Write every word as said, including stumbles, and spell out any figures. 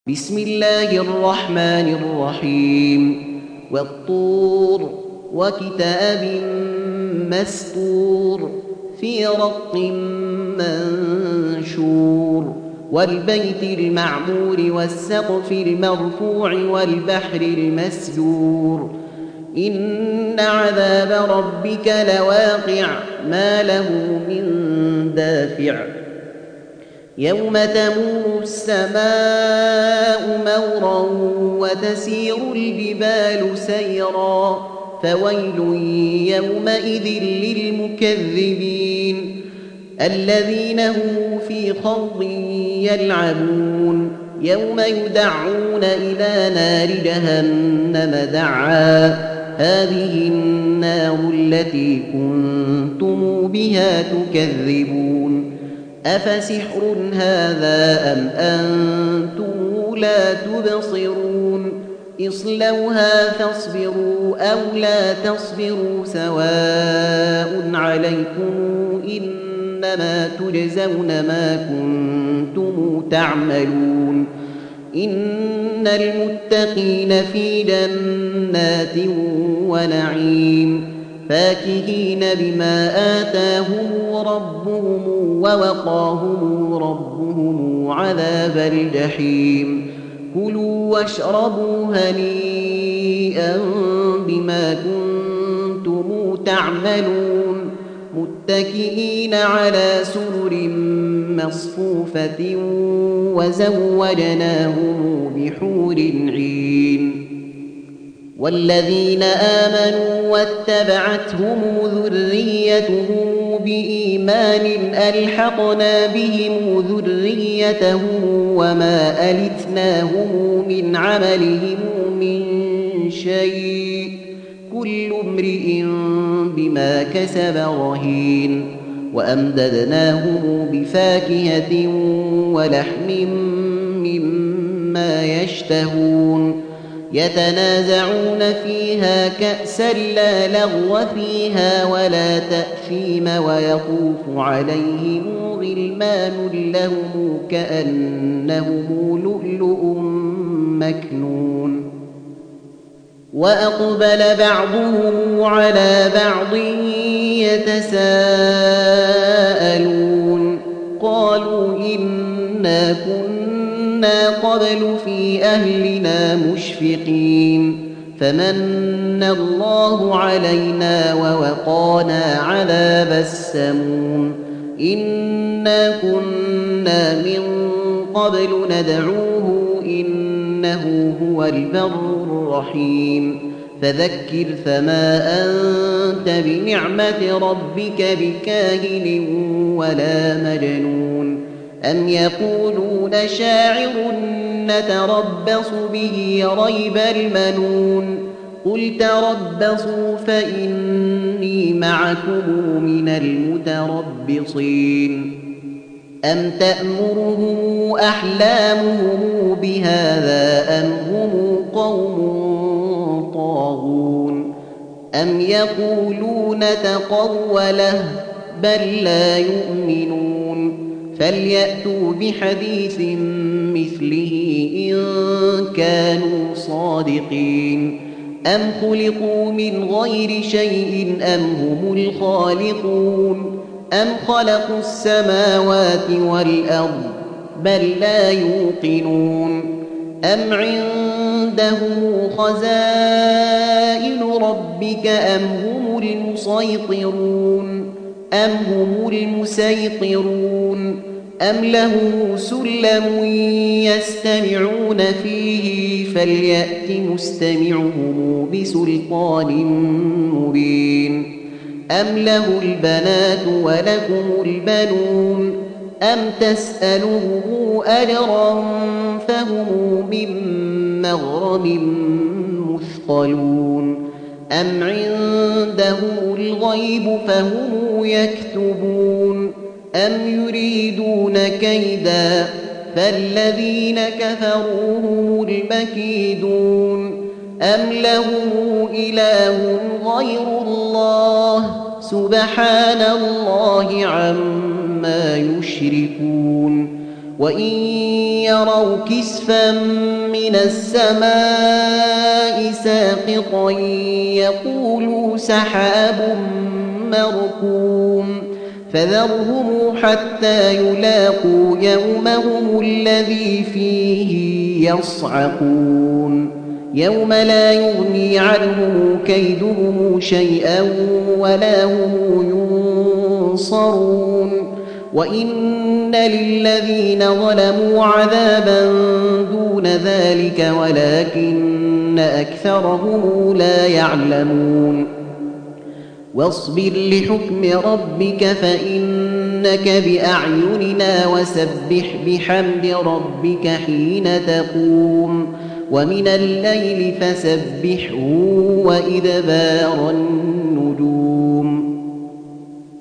بسم الله الرحمن الرحيم والطور وكتاب مسطور في رق منشور والبيت المعمور والسقف المرفوع والبحر المسجور إن عذاب ربك لواقع ما له من دافع يوم تمور السماء مورا وتسير الجبال سيرا فويل يومئذ للمكذبين الذين هم في خوض يلعبون يوم يدعون إلى نار جهنم دعا هذه النار التي كنتم بها تكذبون أفسحر هذا أم أنتم لا تبصرون اصلوها فاصبروا أو لا تصبروا سواء عليكم إنما تجزون ما كنتم تعملون إن المتقين في جنات ونعيم فاكهين بما آتاهم ربهم ووقاهم ربهم عذاب الجحيم كلوا واشربوا هنيئا بما كنتم تعملون متكئين على سرر مصفوفة وزوجناهم بحور عين والذين آمنوا واتبعتهم ذريتهم بإيمان ألحقنا بهم ذريتهم وما ألتناهم من عملهم من شيء كل امرئ بما كسب رهين وأمددناهم بفاكهة ولحم مما يشتهون يتنازعون فيها كأسا لا لغو فيها ولا تأثيم ويطوف عليهم غلمان لهم كأنهم لؤلؤ مكنون وأقبل بعضهم على بعض يتساءلون قالوا إنا كنا قبل في أهلنا مشفقين فمن الله علينا ووقانا عذاب السموم إنا كنا من قبل ندعوه إنه هو البر الرحيم فذكر فما أنت بنعمة ربك بكاهن ولا مجنون أم يقولون شاعر نتربص به ريب المنون قل تربصوا فإني معكم من المتربصين أم تأمرهم أحلامهم بهذا أم هم قوم طاغون أم يقولون تقوله بل لا يؤمنون فليأتوا بحديث مثله إن كانوا صادقين أم خلقوا من غير شيء أم هم الخالقون أم خلقوا السماوات والأرض بل لا يوقنون أم عندهم خزائن ربك أم هم المسيطرون أم هم المسيطرون أم له سلم يستمعون فيه فليأت مستمعهم بسلطان مبين أم له البنات ولكم البنون أم تسألهم أجرا فهم من مغرم مثقلون أم عندهم الغيب فهم يكتبون أم يريدون كيدا فالذين كفروا هم المكيدون أم لهم إله غير الله سبحان الله عما يشركون وإن يروا كسفا من السماء ساقطا يقولوا سحاب مركوم فذرهم حتى يلاقوا يومهم الذي فيه يصعقون يوم لا يغني عنهم كيدهم شيئا ولا هم ينصرون وإن للذين ظلموا عذابا دون ذلك ولكن أكثرهم لا يعلمون واصبر لحكم ربك فإنك بأعيننا وسبح بحمد ربك حين تقوم ومن الليل فسبحه وإدبار النجوم